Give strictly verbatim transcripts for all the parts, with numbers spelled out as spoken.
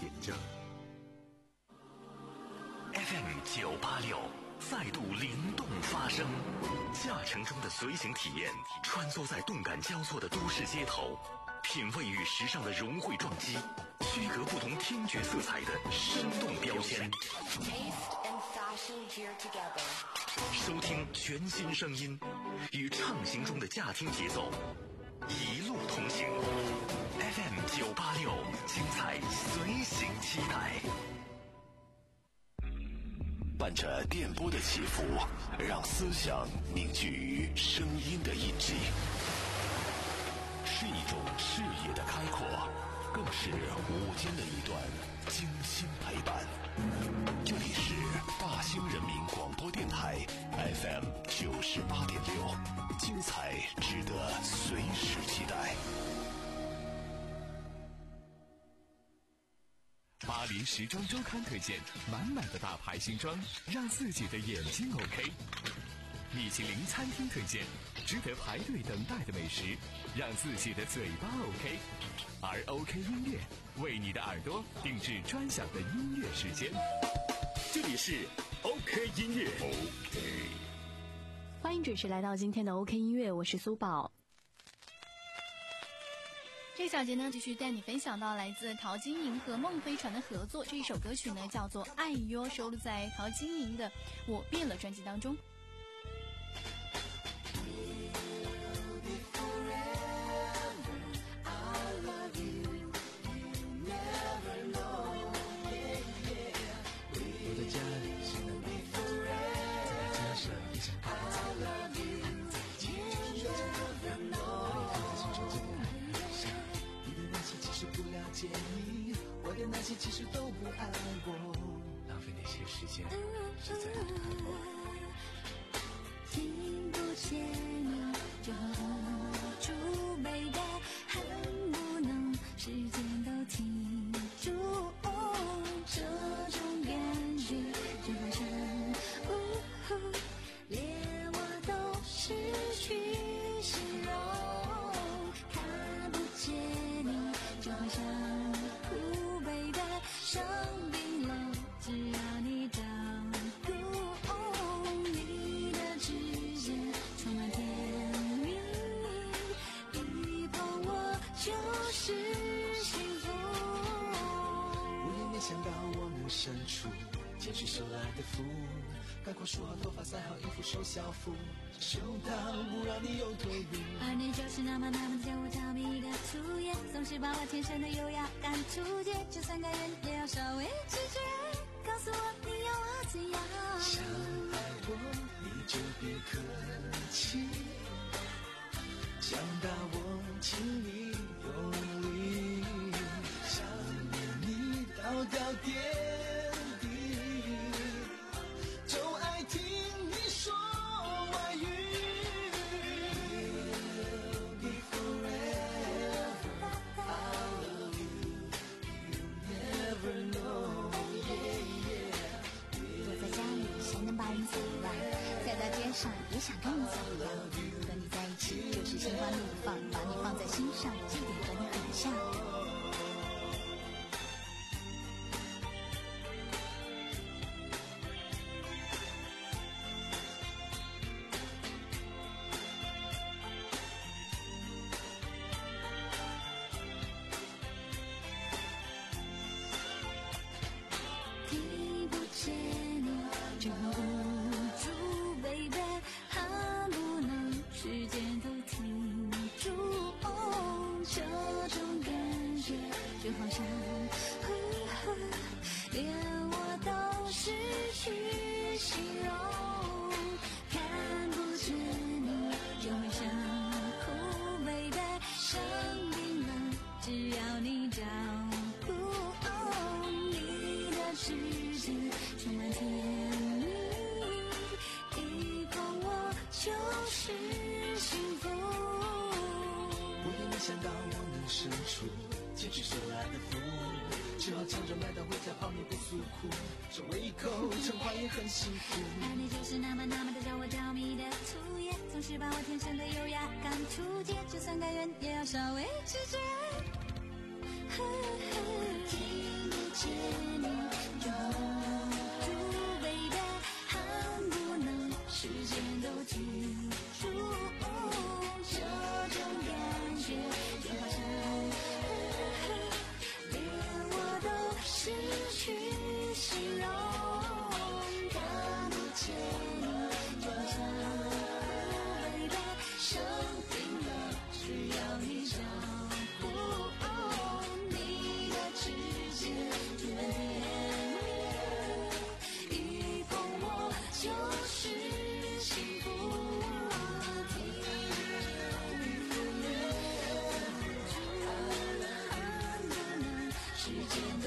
点正。 F M 九八六再度灵动发声，驾乘中的随行体验，穿梭在动感交错的都市街头，品味与时尚的融汇撞击，区隔不同听觉色彩的生动标签。收听全新声音，与畅行中的驾听节奏，一路同行。F M 九八六，精彩随行期待。 伴着电波的起伏，让思想凝聚于声音的印记，是一种视野的开阔，更是午间的一段精心陪伴。这里是大兴人民广播电台 F M 九十八点六，精彩值得随时期待。 巴黎时装周刊推荐满满的大牌新装，让自己的眼睛 OK。米其林餐厅推荐值得排队等待的美食，让自己的嘴巴 OK。而 OK 音乐为你的耳朵定制专享的音乐时间。这里是 OK 音乐 OK， 欢迎准时来到今天的 OK 音乐，我是苏宝。 这小节呢，继续带你分享到来自陶晶莹和孟飞船的合作，这一首歌曲呢叫做《爱哟》，收录在陶晶莹的《我变了》专辑当中。 我在家里是南北风，在街上也想看看在哪里，在一起就是这样的我放在心中这个爱的伤，你的那些其实不了解你，我的那些其实都不爱我，浪费那些时间是在你的爱我。 听不见你就无助悲悲，恨不能时间都停住，哦，这种感觉就好像呜连我都失去形容，看不见你就好像枯萎的生病了，只要你照顾，哦，你的指尖充满甜蜜，一碰我就是幸福。 我也没想到我能伸出坚持收来的福，赶快梳好头发，塞好衣服，收校服，收到不让你有退路。 而你就是那么那么叫我着迷的初夜，总是把我天生的优雅赶出界，就算改变也要稍微拒绝，告诉我你要我怎样。 想爱我你就别客气，想打我请你用力，想念你道道点滴，就爱听你说外语。We'll be forever, I love you, you never know, yeah, yeah. 我在家里谁能把你怎样，在大街上也想跟你怎样，和你在一起就是心花怒放，把你放在心上，这点和你很像。听不见你就无助悲悲，恨不能时间都停住，哦，这种感觉就好像呵呵连我都失去形容，看不见你就会像枯萎的生病了，只要你照顾，哦，你的世界充满甜蜜，一碰我就是幸福。 我也没想到我能伸出坚持收来的福，只好抢着买到回家泡面不诉苦，这胃口撑坏也很辛苦。 而你就是那么那么的叫我着迷的初夜，总是把我天生的优雅赶出界，就算该远也要稍微拒绝。 听不见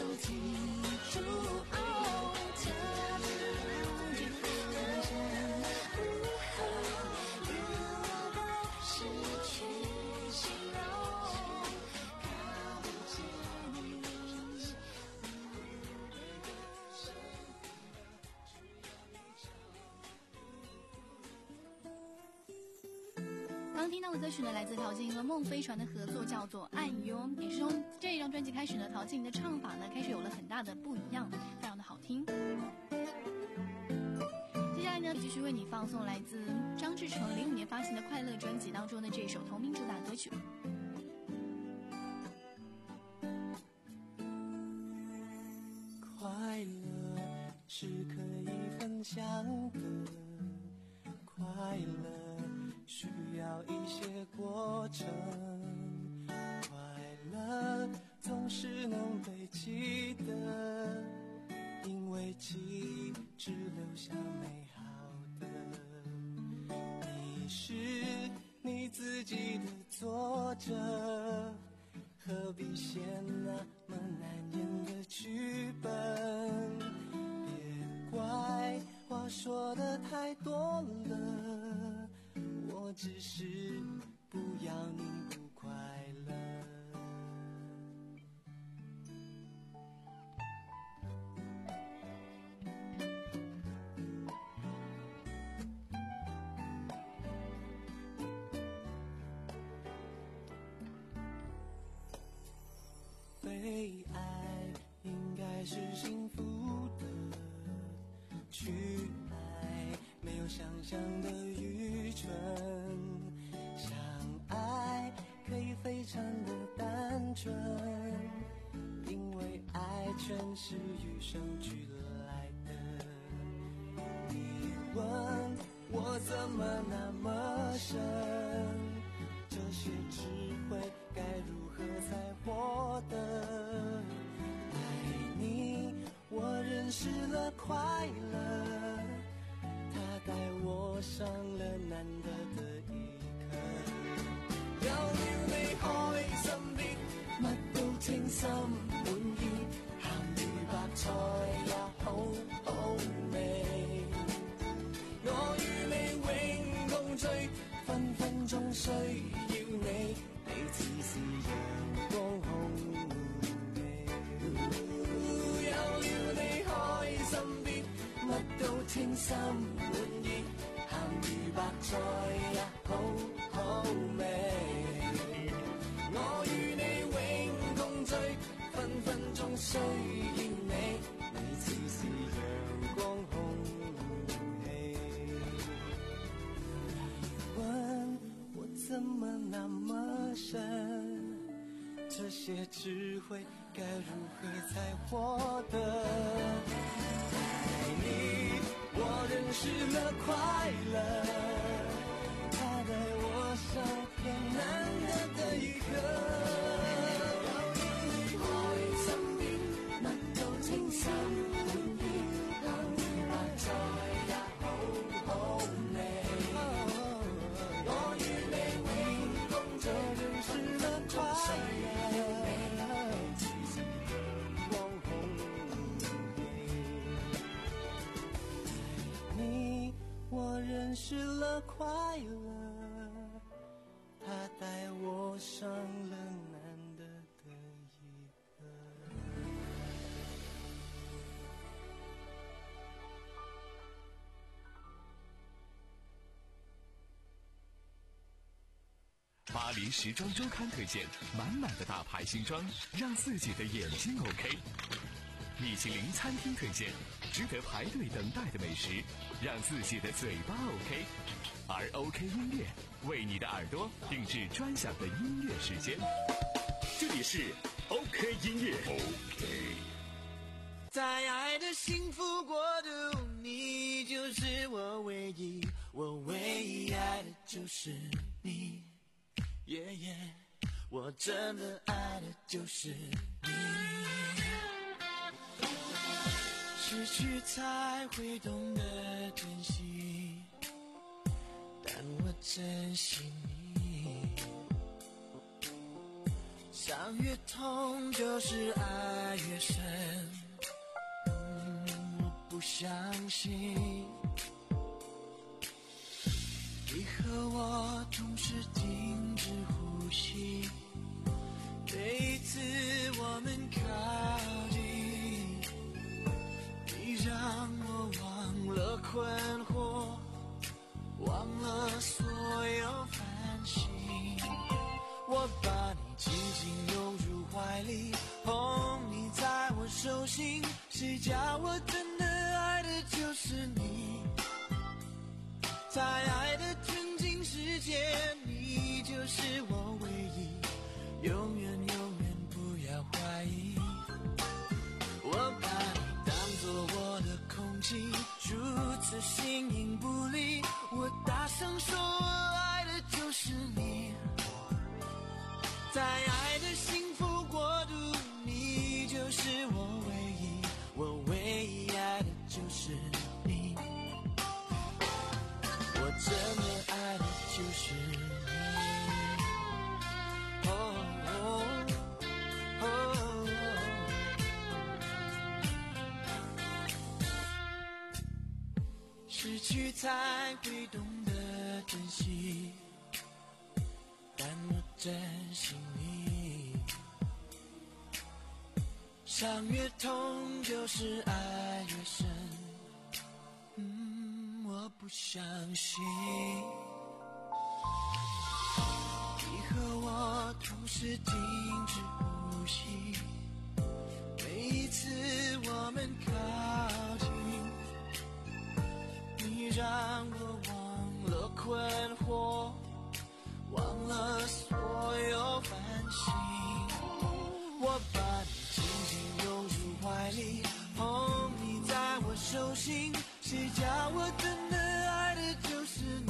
停住。哦，特别了解人生，有的失去形容，看不见你。 刚听到的歌曲呢，来自陶晶莹和孟非传的合作，叫做《爱哟》。也是从这一张专辑开始呢，陶晶莹的唱法呢开始有了很大的不一样，非常的好听。接下来呢，继续为你放送来自张志成零五年发行的《快乐》专辑当中的这首同名主打歌曲。 快乐是可以分享的，快乐需要一些过程，快乐总是能被记得，因为记忆只留下美好的。你是你自己的作者，何必写那么难演的剧本？别怪话说的太多了，我只是不要你不快乐。被爱应该是幸福的，去爱没有想象的愚蠢，相爱可以非常的单纯，因为爱全是与生俱来的。你问我怎么那么深，这些智慧该如何才获得？爱你，我认识了快乐，它带我上了难得的一刻。有了你開心啲，乜都稱心滿意，鹹魚白菜也好好味。我與你永共聚，分分鐘需要你，你似是陽光空氣。有了你開心啲，乜都稱心滿意，鹹魚白菜也好好味。我與你永共聚，分分鐘需要你，你似是陽光空氣。問我怎麼那麼深，這些智慧該如何才獲得？愛你，我認識了快樂，它帶我上了難得的一刻。认识了快乐，它带我上了难得的一刻。 巴黎时装周刊推荐满满的大牌新装，让自己的眼睛 OK。米其林餐厅推荐值得排队等待的美食，让自己的嘴巴 OK。而 OK 音乐为你的耳朵定制专享的音乐时间。这里是 OK 音乐 OK。 在爱的幸福国度，你就是我唯一，我唯一爱的就是你。耶耶，我真的爱的就是你。失去才会懂得珍惜，但我珍惜你。伤越痛就是爱越深， 相信，你和我同时停止呼吸，每一次我们靠近，你让我忘了困惑，忘了所有烦心，我把你紧紧拥入怀里，捧你在我手心，谁叫我真的爱的就是你，在爱的纯净世界，你就是我唯一，永远永远不要怀疑，我把你当作我的空气，如此形影不离，我大声说我爱的就是你，在爱的幸福国度，你就是我唯一，我唯一爱的就是你，我真的爱的就是你。哦哦哦，失去才会懂得珍惜，但我珍惜你，伤越痛就是爱越深，嗯，我不相信你和我同时停止呼吸，每一次我们靠近，你让我忘了困惑，忘了所有烦心，我把你紧紧拥入怀里，捧你在我手心，谁叫我真的爱的就是你，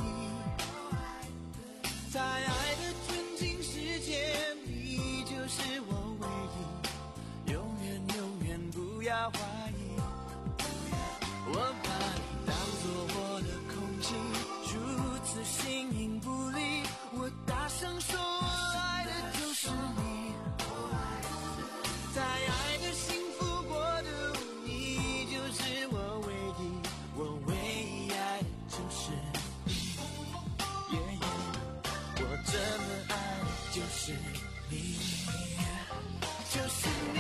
在爱的纯净世界，你就是我唯一，永远永远不要怀疑，我把你当作我的空气，如此形影不离，我大声说我爱的就是你，在爱的幸福国度，你就是我唯一，我唯一爱的就是你，耶耶，我真的爱的就是你，就是你，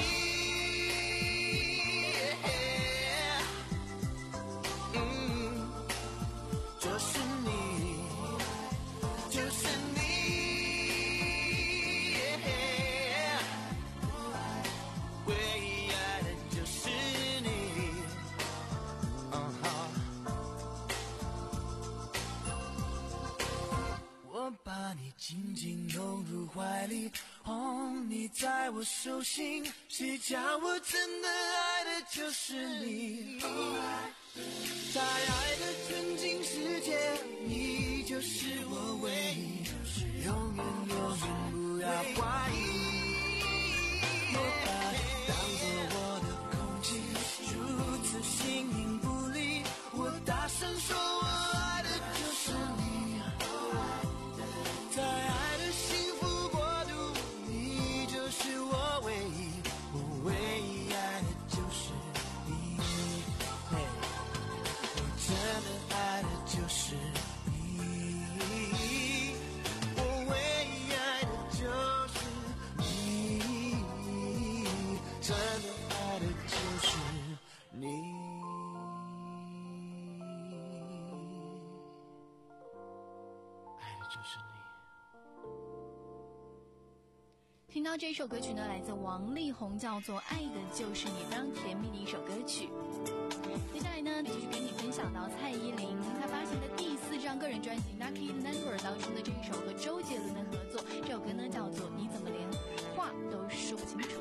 耶，嗯，就是你，就是你，耶，唯一爱的就是你，嗯好，我把你紧紧拥入怀里，捧你在我手心，谁叫我真的爱的就是你，在爱的纯净世界，你就是我唯一，永远永远不要怀疑，我把你当作我的空气，如此形影不离，我大声说我爱的就是你，在爱的幸福国度，你就是我唯一，我唯一爱的就是你，嘿，我真的爱的就是你，我唯一爱的就是你，真的爱的就是你，爱的就是你。 听到这首歌曲呢，来自王力宏，叫做《爱的就是你》，非常甜蜜的一首歌曲。接下来呢，继续跟你分享到蔡依林她发行的第四张个人专辑《Lucky Number》当中的这一首和周杰伦的合作，这首歌呢叫做《你怎么连话都说不清楚》。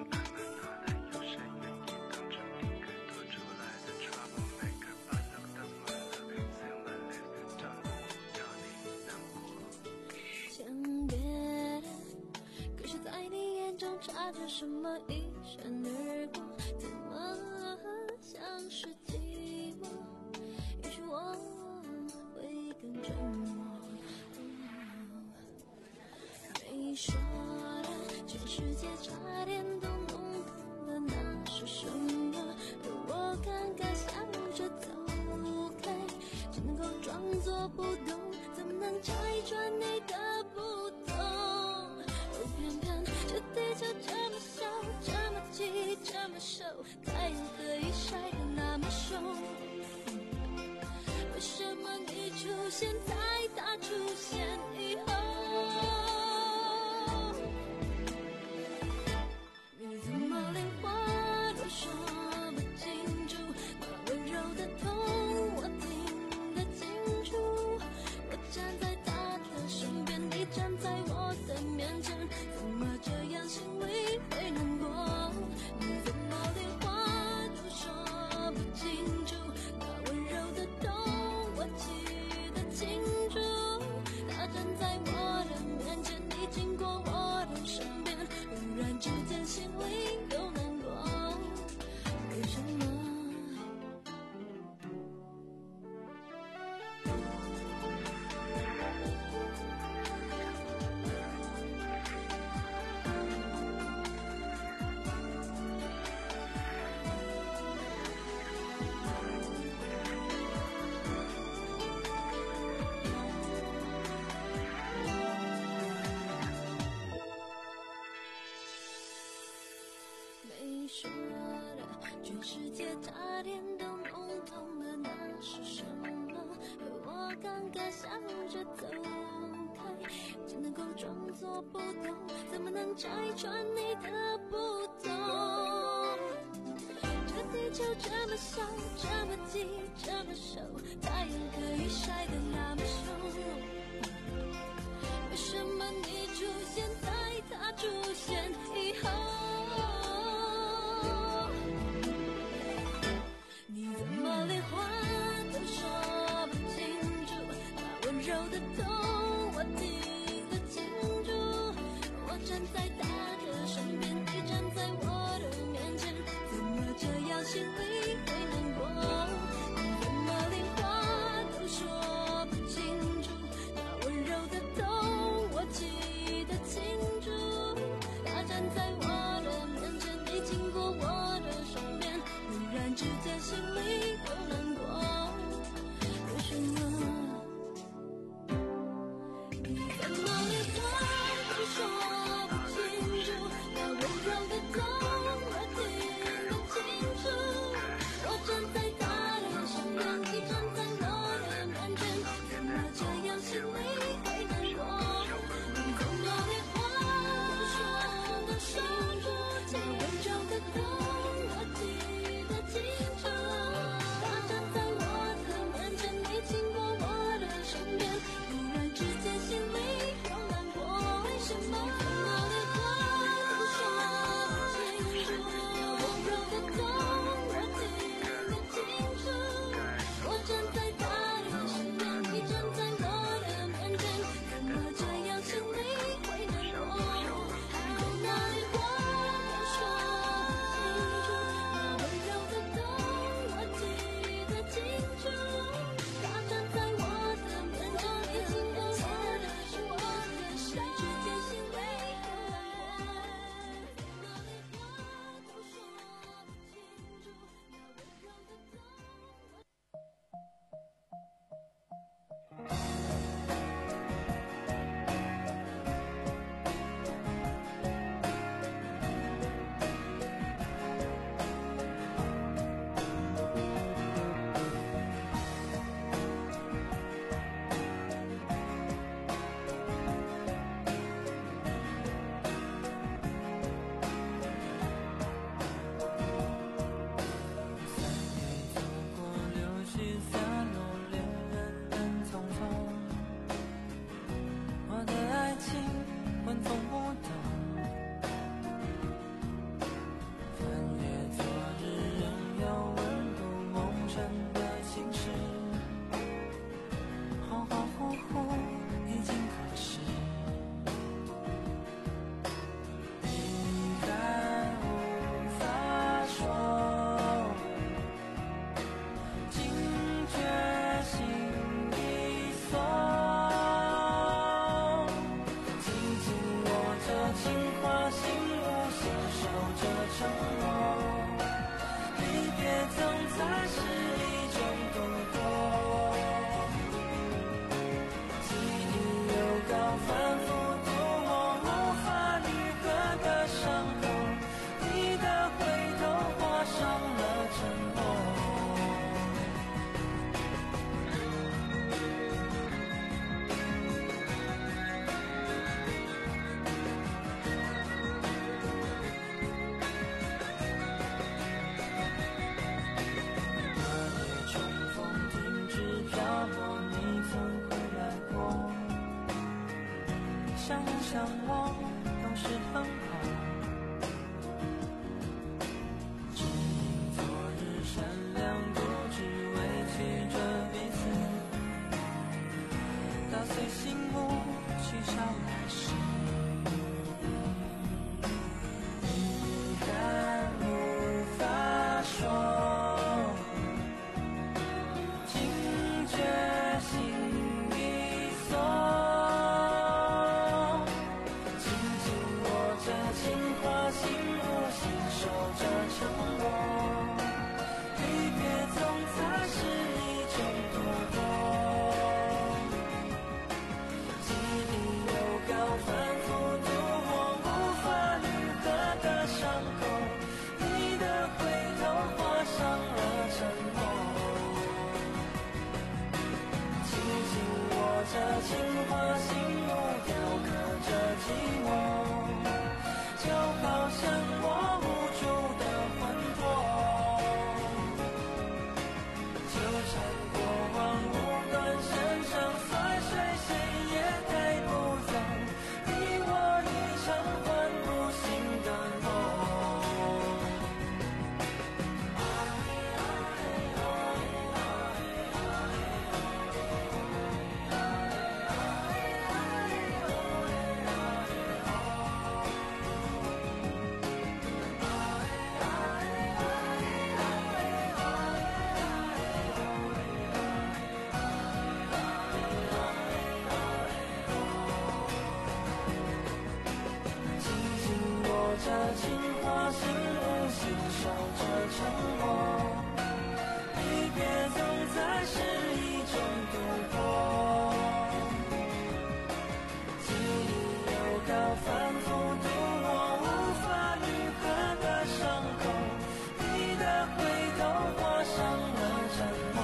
想别人，可是在你眼中插着什么一闪而过，怎么像是寂寞，也许我会更沉默。 现在他出现以后，你怎么连话都说不清楚，那温柔的痛我听得清楚，我站在他的身边，你站在我的面前，怎么这样心里会难过？你怎么连话都说不清楚，那温柔的痛我记得清楚，他站在我的面前，你经过我的身边，忽然之间心里又难过，为什么？没说的，全世界差点都弄懂了，那是什么？而我刚刚笑着走开，只能够装作不懂，怎么能拆穿你的不懂？这地球这么小，这么近，这么熟，太阳可以晒得那么凶，为什么你出现在他出现以后？你怎么连话都说不清楚，那温柔的痛我听得清楚，我站在他的身边，你站在我的面前，怎么这样心里会难过？你怎么连话都说不清楚，那温柔的痛我记得清楚，他站在我的面前，你经过我的身边，忽然之间心里又难过，为什么？你怎么连话都说不清楚，那温柔的痛我听得清楚，我站在他的身边，你站在我的面前，怎么这样心里会难过？你怎么连话都说不清楚，那温柔的痛我记得清楚， 像我都是很好，只因昨日善良固执委屈着彼此，打碎心木去烧来时，遗憾无法说，惊觉心已锁，紧紧握着情话，心无心守着承诺，离别总才是一种突破，记忆又高反复度我无法愈合的伤口，你的回头画上了沉默，紧紧握着情话，心无雕刻着寂寞，就好像我无助的魂魄，纠缠过往无端身上碎碎，谁也带不走你我一场唤不醒的梦。紧紧握着情话，心无心守着承诺，离别总在是一种突破，记忆又高反复度我无法愈合的伤口，你的回头画上了沉默，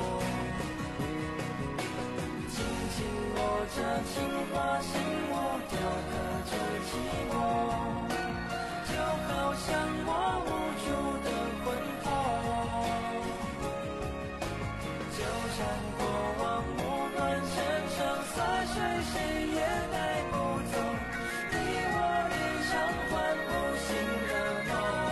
紧紧握着情话，心无雕刻着寂寞，就好像我无助的魂魄，纠缠过往无端线上碎碎，谁也带不走你我一场唤不醒的梦。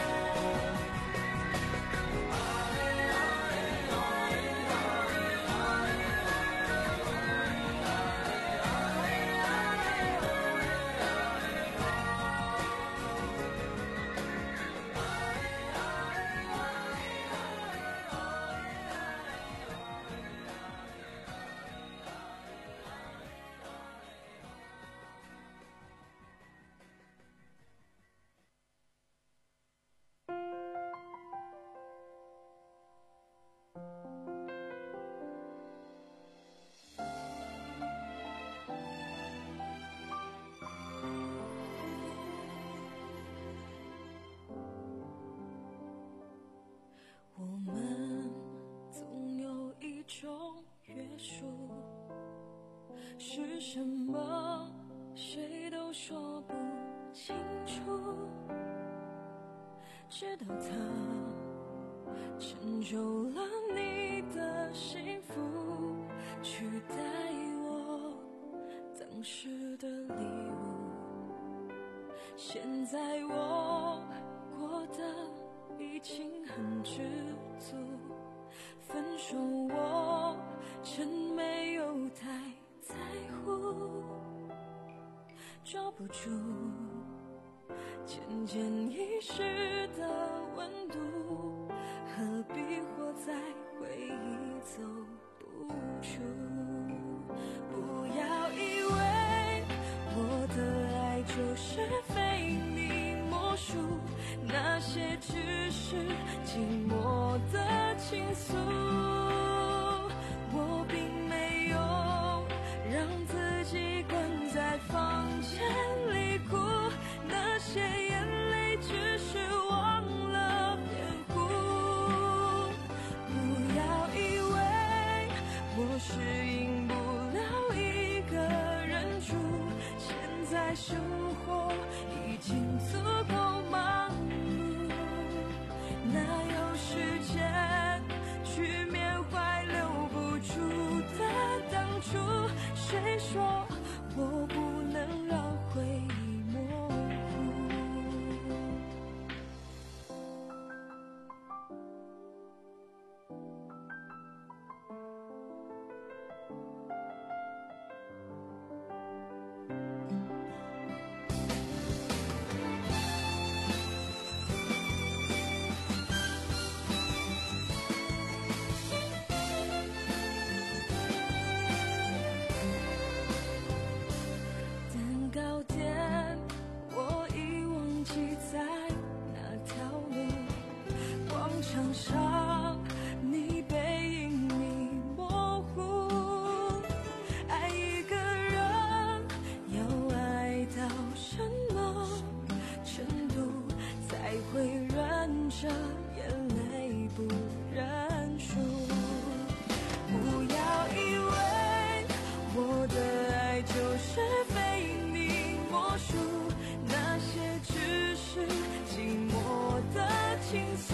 我们总有一种约束，是什么谁都说不清楚，直到它成就了你的幸福，取代我当时的礼物。现在我过得已经很知足，分手我真没有太在乎，抓不住渐渐遗失的温度，何必活在回忆走不出。不要以为我的爱就是非你莫属，那些只是寂寞的倾诉，我并没有让自己关在房间里哭，那些眼泪只是忘了辩护。不要以为我适应不了一个人住，现在生活已经足够忙碌，哪有时间去缅怀留不住的当初？谁说我不能让墙上，你背影你模糊。爱一个人要爱到什么程度，才会忍着眼泪不认输？不要以为我的爱就是非你莫属，那些只是寂寞的倾诉。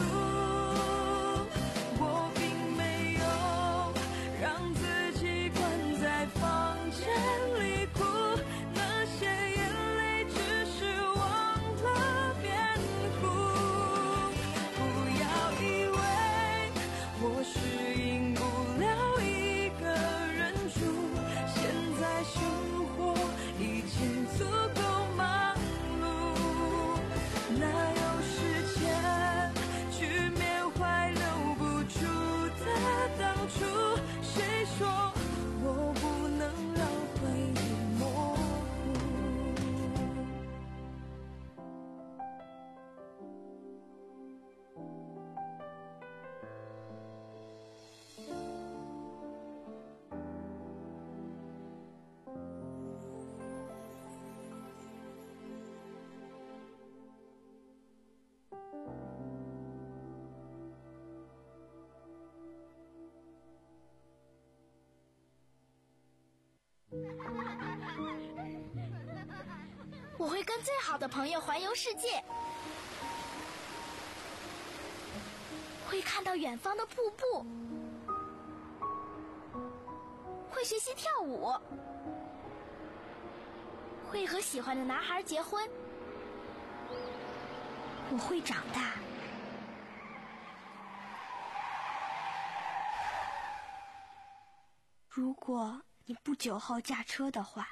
我并没有让自己关在房间里哭，那些眼泪只是忘了辩护。不要以为我适应不了一个人住，现在生活已经足够忙碌，哪有时间去缅怀留不住的当初？谁说我不能让回忆模糊？ 我会跟最好的朋友环游世界，会看到远方的瀑布，会学习跳舞，会和喜欢的男孩结婚。我会长大。如果你不酒后驾车的话，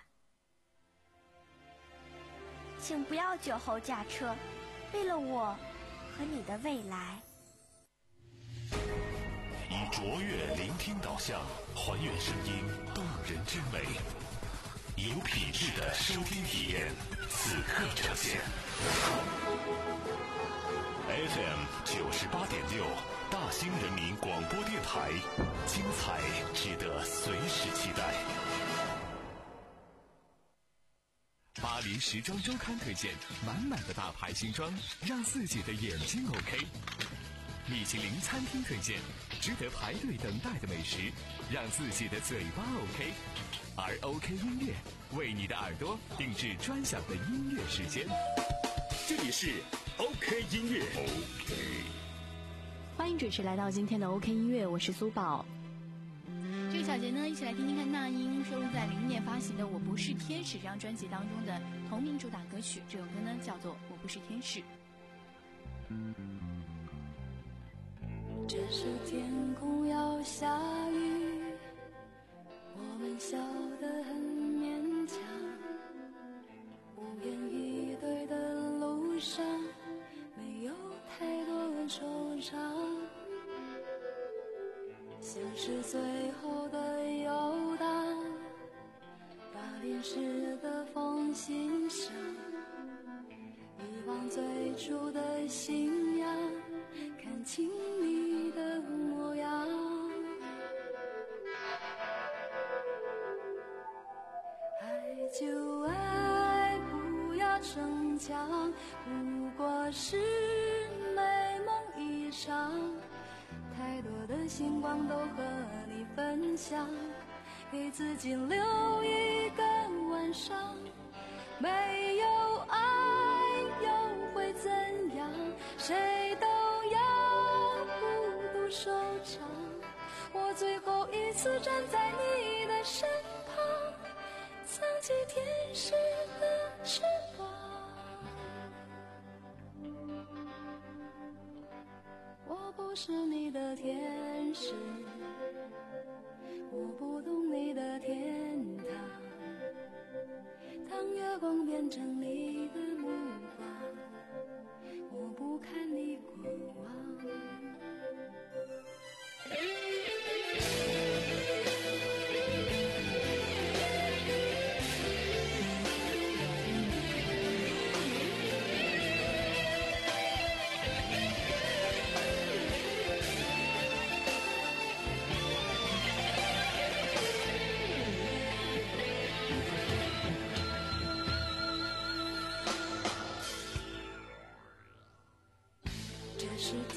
请不要酒后驾车，为了我和你的未来。 以卓越聆听导向，还原声音动人之美，有品质的收听体验，此刻呈现。F M 九十八点六，大兴人民广播电台，精彩值得随时期待。 巴黎时装周刊推荐满满的大牌新装，让自己的眼睛 OK。米其林餐厅推荐值得排队等待的美食，让自己的嘴巴 OK。而 OK 音乐为你的耳朵定制专享的音乐时间。 这里是 OK 音乐。OK， 欢迎准时来到今天的 OK 音乐，我是苏宝。 这个小节呢，一起来听听看那英收录在零一年发行的《我不是天使》这张专辑当中的同名主打歌曲。这首歌呢叫做《我不是天使》。 这时天空要下雨，我们笑得很勉强，无言以对的路上没有太多的惆怅，像是最后的游荡，把淋湿的风欣赏，遗忘最初的信仰，看清你的模样。爱就爱，不要逞强，不过是美梦一场，太多的星光都和你分享，给自己留一个晚上。没有爱又会怎样？谁都要孤独收场。我最后一次站在你的身旁，藏起天使的翅膀。我不是你的天使，我不懂你的天堂。当月光变成你的目光，我不看你过往。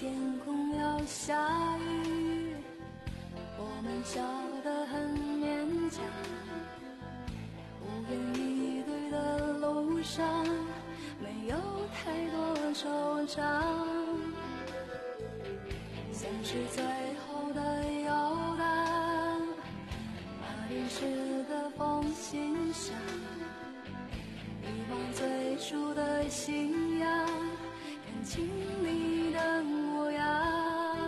天空要下雨，我们笑得很勉强，无言以对的路上没有太多惆怅，像是最后的游荡，把淋湿的风欣赏，遗忘最初的信仰，看清你的模样。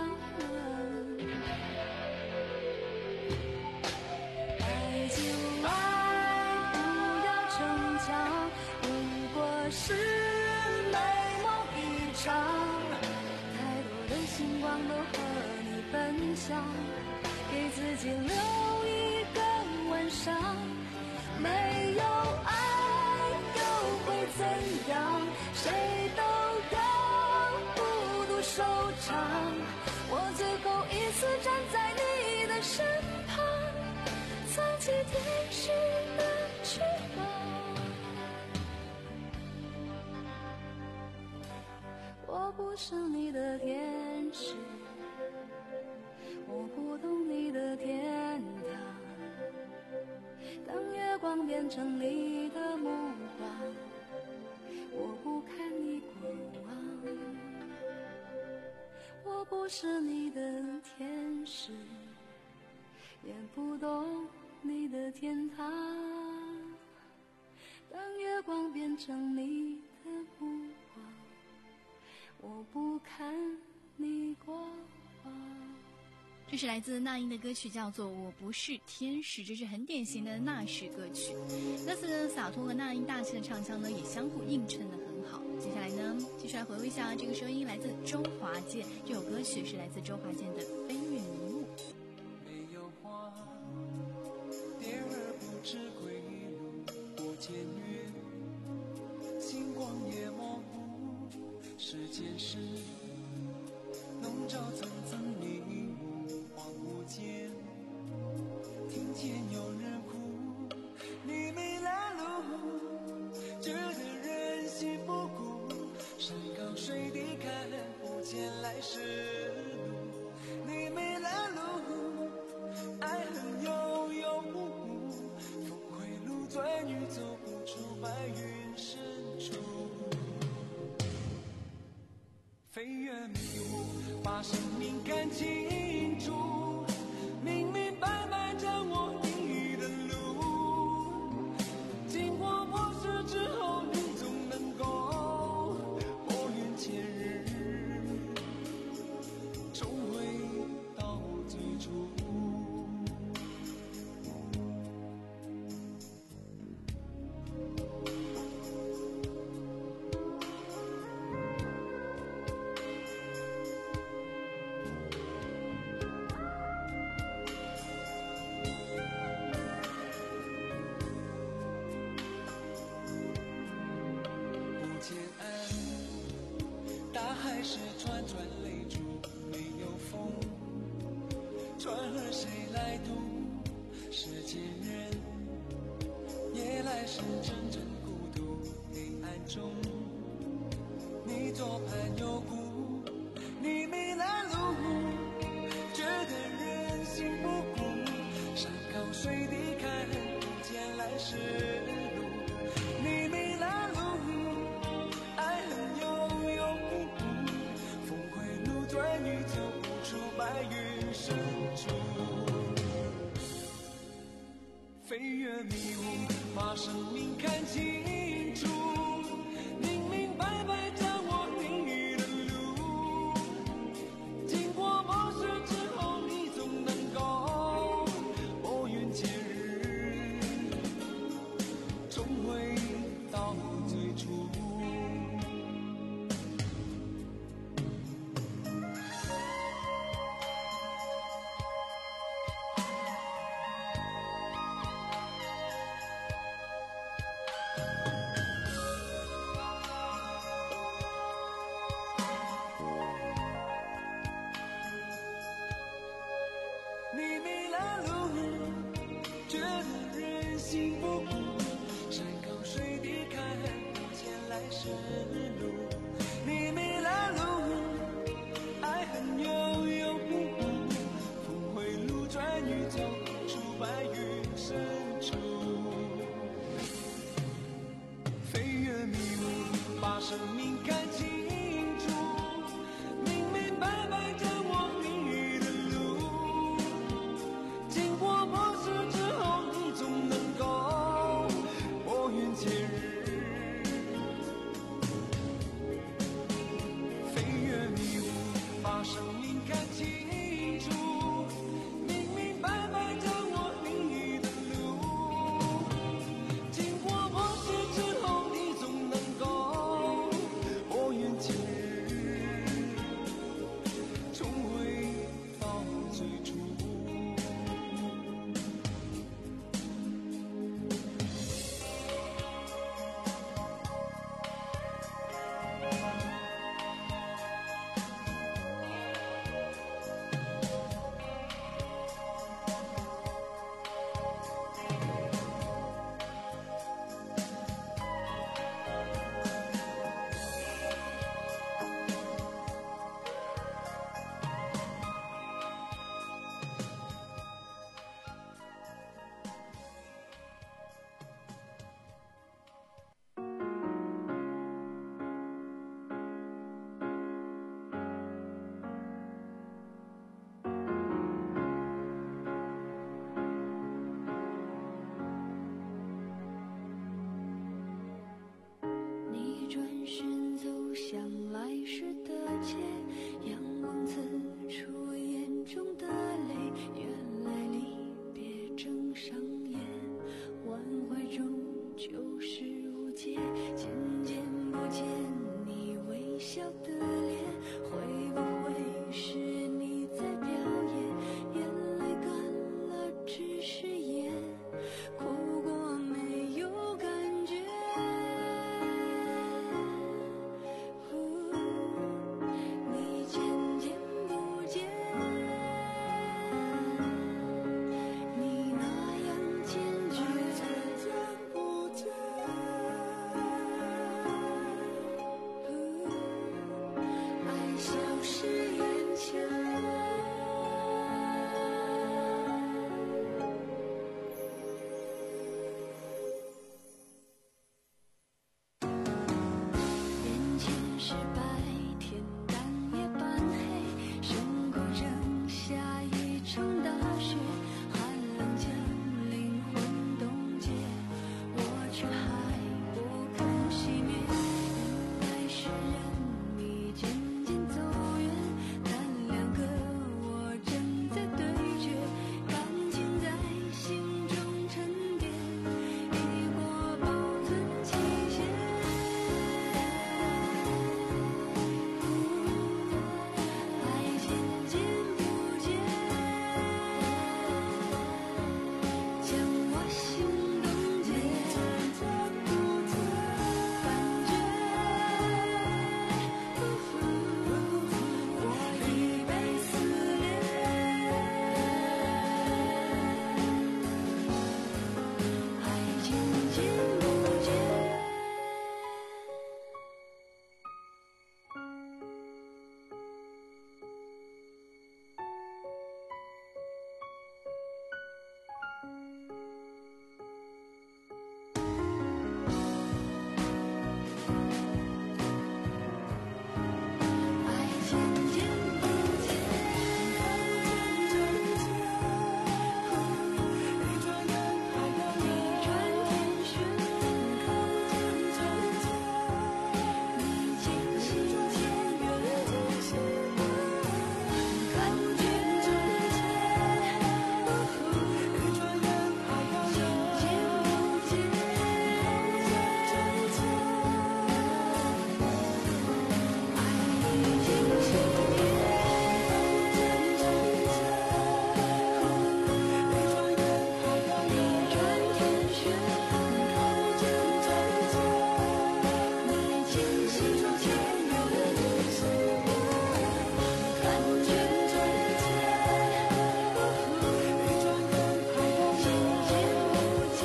爱就爱，不要逞强，不过是美梦一场，太多的星光都和你分享，给自己留一个晚上。没有爱又会怎样？谁都要孤独收场。我最后一次站在你的身旁，藏起天使的翅膀。我不是你的天使，我不懂你的天堂。当月光变成你的目光，我不看你过往。我不是你的天使，也不懂你的天堂。当月光变成你的目光，我不看你过往。 这是来自那英的歌曲，叫做《我不是天使》，这是很典型的那时歌曲。歌词的洒脱和那英大气的唱腔呢，也相互映衬得很好。接下来呢，继续来回味一下这个声音，来自周华健。这首歌曲是来自周华健的《飞越迷雾》。 没有花，蝶儿不知归路过渐远，星光也模糊，时间是笼罩层层迷雾，荒芜间听见有人哭，你没来路，觉得人心不古，山高水低看不见来时路，你没来路，爱恨悠悠无无，峰回路转与走不出白云深处，飞越迷雾，把生命看清楚，明明白白掌握你的路，经过磨蚀之后你总能够拨云见日，重回到最初。海是串串泪珠，没有风，船儿谁来渡？世间人，夜来深阵阵孤独，黑暗中，你左盼右顾，你没来路，觉得人心不古，山高水低看不见来时路，你没来路，爱恨悠悠无故，峰回路转与走不出白云深处，飞越迷雾，把生命看清楚，明明白白掌握你的路，经过磨蚀之后你总能够拨云见日，重回到最初。你没来路，觉得人心不古，山高水低看不见来时路，你没来路，爱是你在表演，眼泪干了只是眼，哭过没有感觉。你渐渐不见，你那样坚决，不见。爱消失眼前。眼前是白天，但夜半黑，胸口正下一场大雪，寒冷将灵魂冻结，我却还不肯熄灭。原来是人已渐渐走远，但两个我正在对决，感情在心中沉淀，已过保存期限。爱渐渐不见，将我心冻结，感觉我已被撕裂，爱渐渐不见。爱渐渐不见，一转眼一转天旋，你渐行渐远，感觉一转眼渐渐不见，爱已经熄灭。一转天旋，你渐行渐远，感觉渐渐不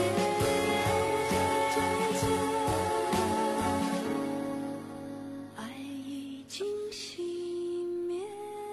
见，爱已经熄灭。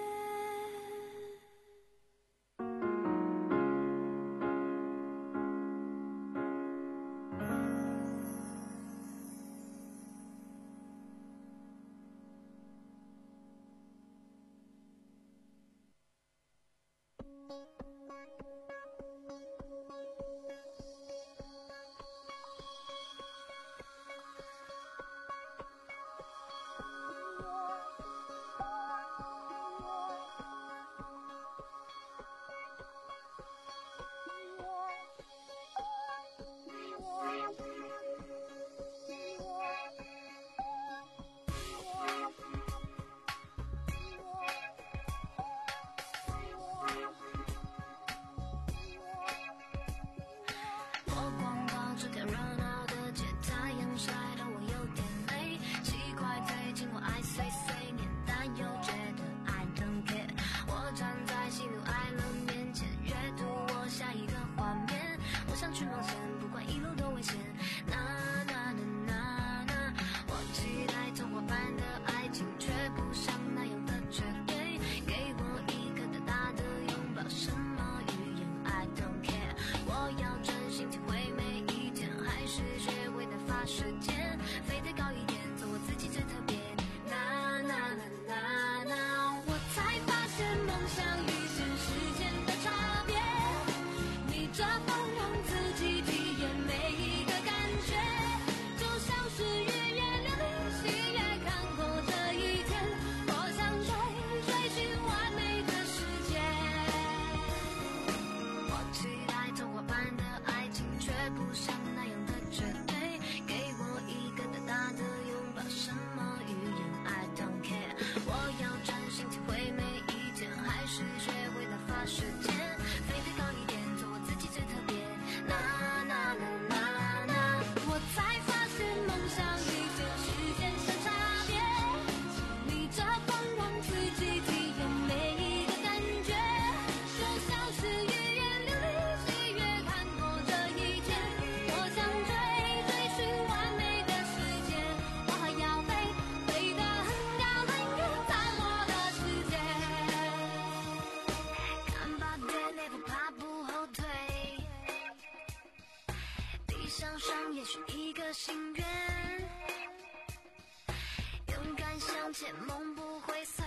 我光抱着看热闹的街，太阳晒得我有点累，习惯最近我爱碎碎念，但又觉得 I don't care。我站在喜怒哀乐面前，阅读我下一个画面，我想去冒险，不管一路多危险。那那那那那，我期待童话般的爱情，却不像那样的绝对。给我一个大大的拥抱，什么语言 I don't care。我要专心体会每一天，还是学会打发时间，飞得高一点，做我自己最特别。那那那那那，我才发现梦想与现实间的差别。逆着风让自己体验每一个感觉，就像是越远离星越看过这一天。我想追追寻完美的世界，我期待童话般的爱情，却不像那样的绝对。给我一个大大的拥抱，什么语言 I don't care。我要专心体会每一时间，飞得高一点，做我自己最特别。啦啦啦啦啦，我才发现梦想与现实间的差别。逆着风让自己体验每一个感觉，就像是语言流离喜悦看过这一天。我想追追寻完美的世界，我还要飞飞得很高很远，在我的世界。看吧，never怕不后退，闭上双眼许一个心愿，勇敢向前，梦不会碎。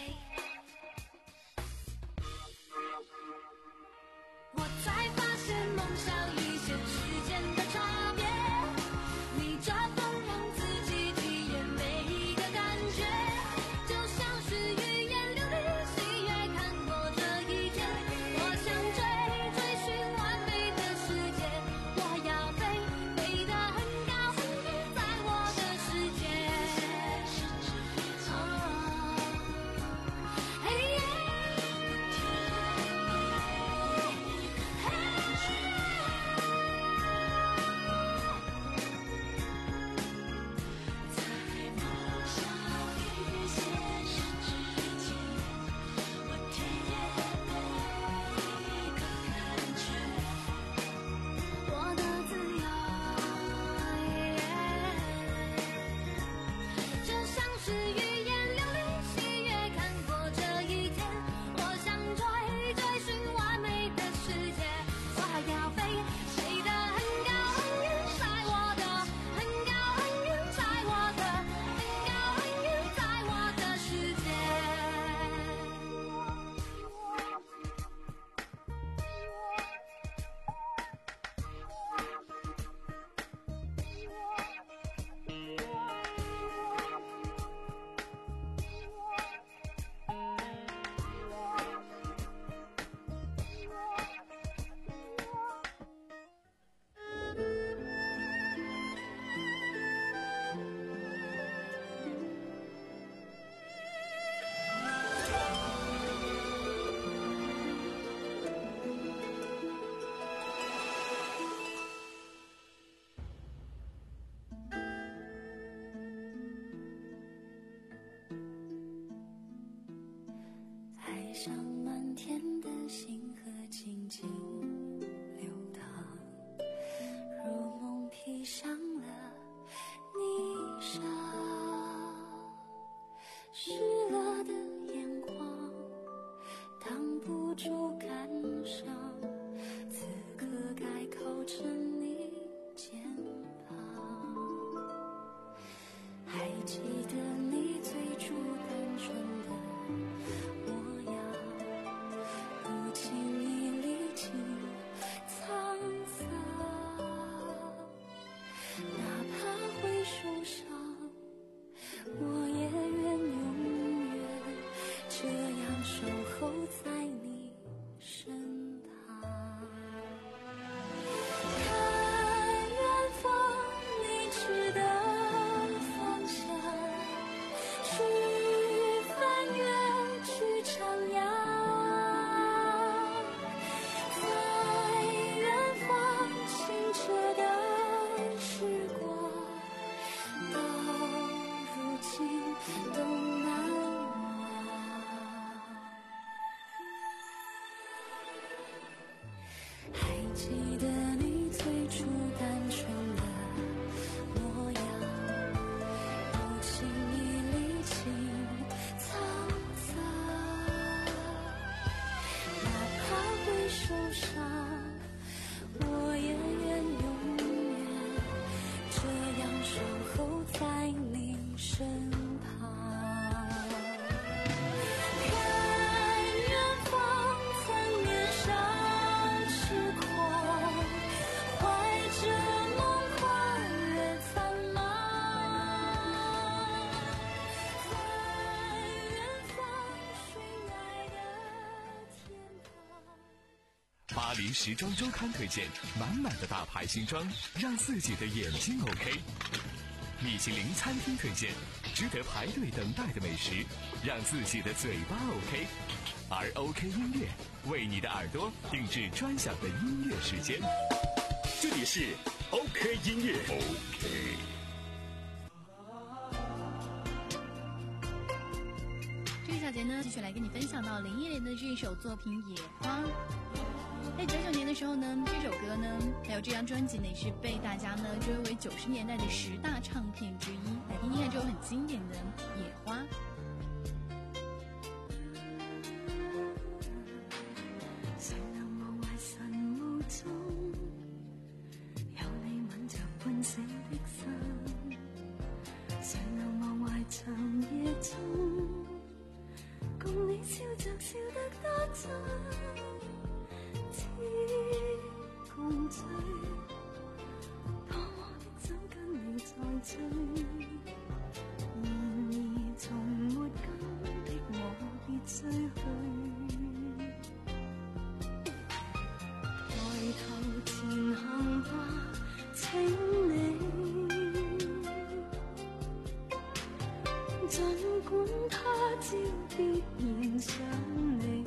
我才发现梦想与现实间的差别，逆着风让自己体验每一个感觉，就像是语言流离喜悦看过这一天。我想追追寻完美的世界，我还要飞飞得很高很远，在我的世界。哦，嘿耶，我的自由，就像是语言流离喜悦看过这一天。我想追追寻完美的世界，我还要飞飞得很高很远，在我的很高很远，在我的很高很远，在我的世界。爱上漫天的星河静静流淌，如梦披上了霓裳，湿了的眼眶挡不住感伤，此刻该靠着你肩膀。还记得你最初单纯的模样，不经意历尽沧桑，哪怕会受伤，我也愿永远这样守候在你身旁。看远方你指的方向，去翻越去徜徉，在远方清澈的时光，到如今都难忘。还记得你最初单纯的模样，不经意历尽沧桑，哪怕会受伤，我也愿永远这样守候在你身旁。看远方曾年少痴狂，怀着梦跨越苍茫，在远方寻爱的天堂。 巴黎时装周刊推荐满满的大牌新装，让自己的眼睛 OK。米其林餐厅推荐值得排队等待的美食，让自己的嘴巴 OK。 而 OK 音乐为你的耳朵定制专享的音乐时间。 这里是 OK 音乐。OK。 这个小节呢，继续来跟你分享到林忆莲的这首作品《野花》。在九九年的时候呢，这首歌呢，还有这张专辑呢，也是被大家呢追为九十年代的十大唱片之一。来听听看这首很经典的《野花》。 谁能忘怀晨雾中，有你吻着半醒的心。谁能忘怀长夜中，共你笑着笑得多真。似共醉，多麼的想跟你再追，然而從沒跟的我別追去。抬頭前行吧，請你，儘管他朝必然想你。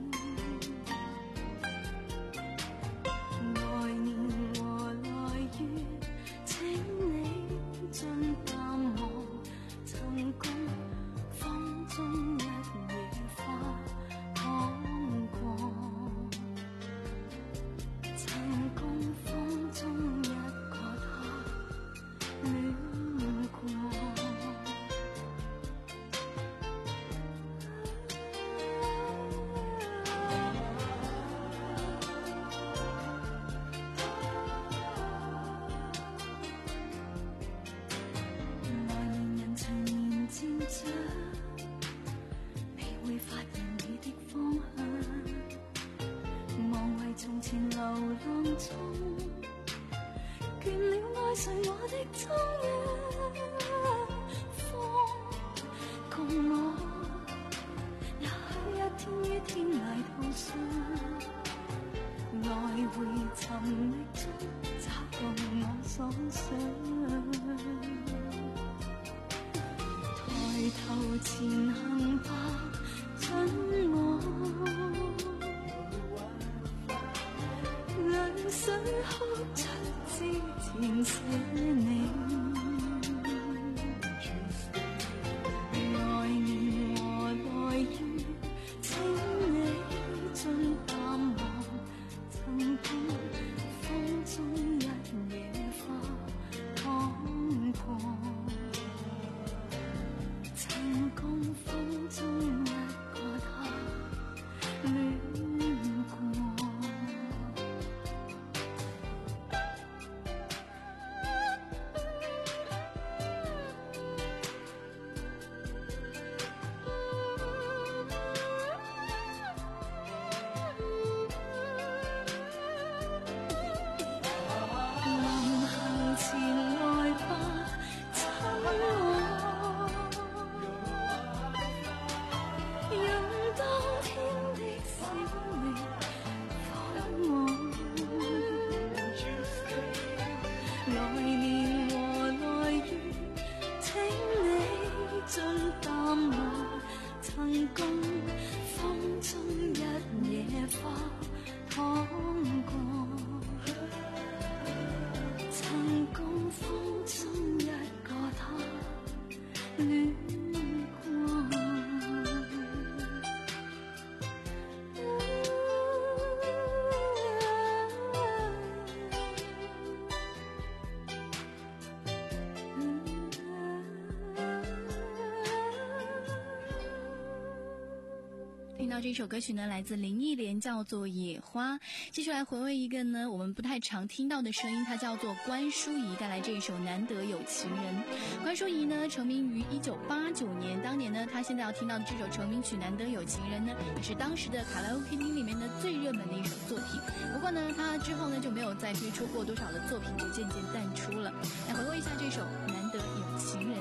听到这首歌曲呢，来自林忆莲，叫做《野花》。继续来回味一个呢，我们不太常听到的声音，它叫做关淑怡，带来这一首《难得有情人》。关淑怡呢，成名于一九八九年，当年呢，她现在要听到的这首成名曲《难得有情人》呢，也是当时的卡拉 OK 厅里面的最热门的一首作品。不过呢，她之后呢就没有再推出过多少的作品，就渐渐淡出了。来回味一下这首《难得有情人》。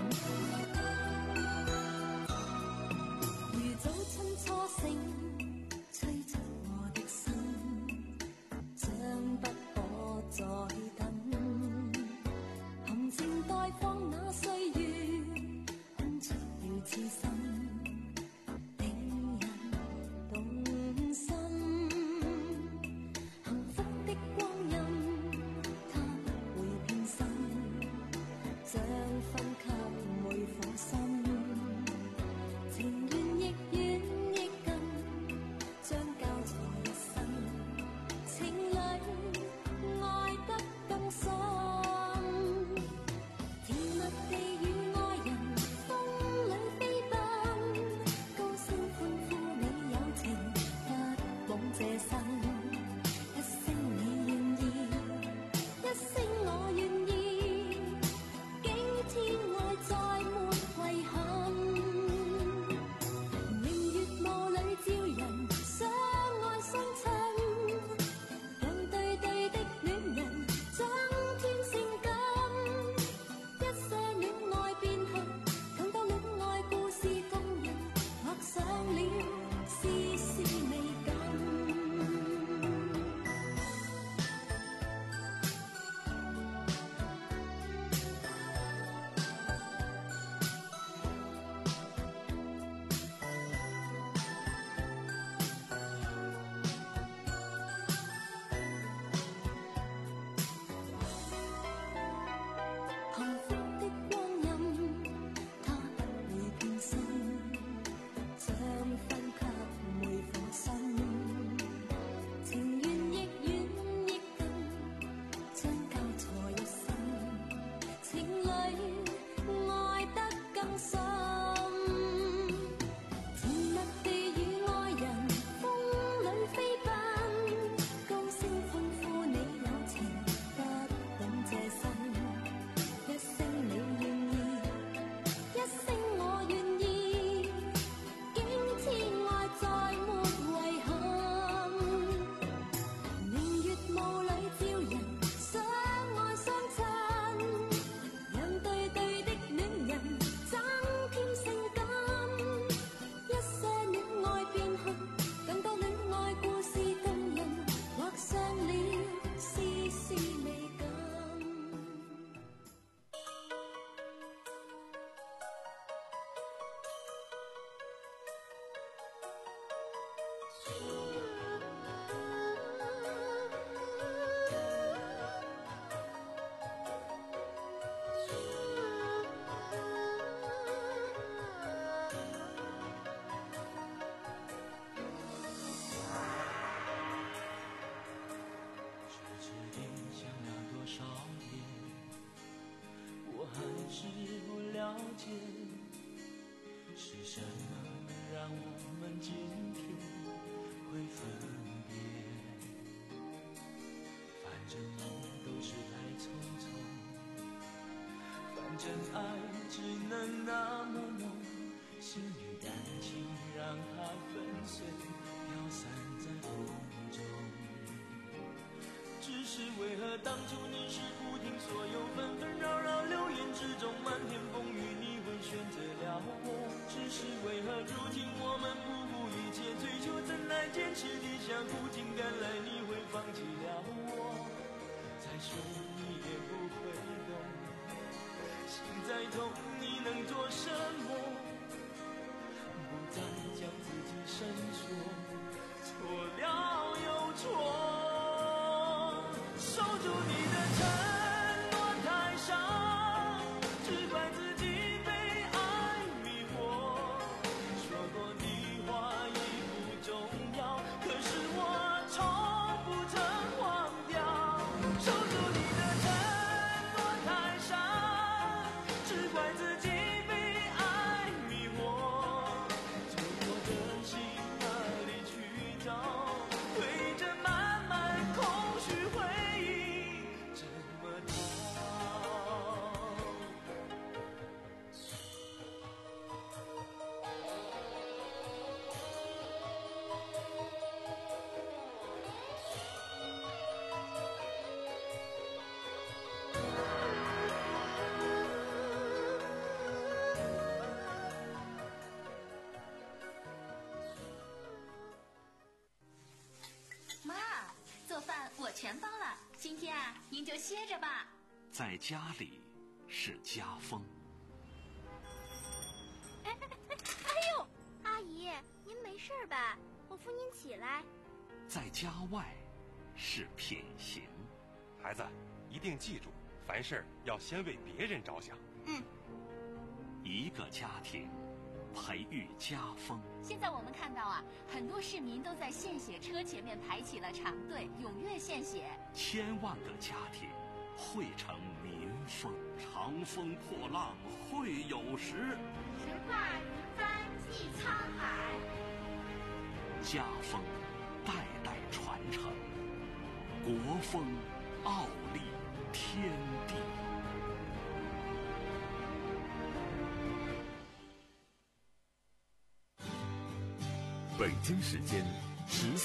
吹出我的心，將不可再等。含情待放那歲月，噴出了痴心，令人動这生，一聲你願意，一聲我願意，驚天愛再沒遺憾。明月霧裏照人相愛相親，讓對對的戀人增添性感。一些戀愛變去，更多戀愛故事動人，畫上了絲絲美感。幸福的光陰，它不會變心，將分給每顆心。情緣亦遠亦近，將交錯一生，情侶愛得更深。甜蜜地與愛人風裏飛奔，高聲歡呼你有情，不懂這生。一聲你願意，一聲我願意，驚天愛再沒遺憾。明月霧裏照人相愛相親，讓對對的戀人增添性感。一些戀愛變去，更多戀愛故事動人，畫上了絲絲美感。 痴痴地想了多少遍，我还是不了解，是什么让我们今天会分别？反正梦都是太匆匆，反正爱只能那么浓，心与感情让它粉碎，飘散在风中。只是为何当初你是不听所有纷纷扰扰流言之中，漫天风雨你会选择了我？只是为何如今我们不顾一切追求，怎奈坚持的像苦尽甘来，你会放弃了我？再说你也不会懂，心再痛你能做什么？不再将自己深锁，错了又错。守住你的承诺太少，只怪自己被爱迷惑。说过的话已不重要，可是我从不曾忘掉。守住你的承诺太少，只怪自己被爱迷惑。从我的心哪里去找？对着满满空虚回忆这么逃。 妈，做饭我全包了，今天啊，您就歇着吧。 在家里是家风， 哎哎哎！哎呦，阿姨，您没事吧？我扶您起来。 在家外是品行。 孩子，一定记住，凡事要先为别人着想。 嗯。 一个家庭培育家风。 现在我们看到啊，很多市民都在献血车前面排起了长队，踊跃献血。 千万个家庭汇成民风，长风破浪会有时。 直挂云帆济沧海。 家风代代传承，国风傲立天地。 北京时间十。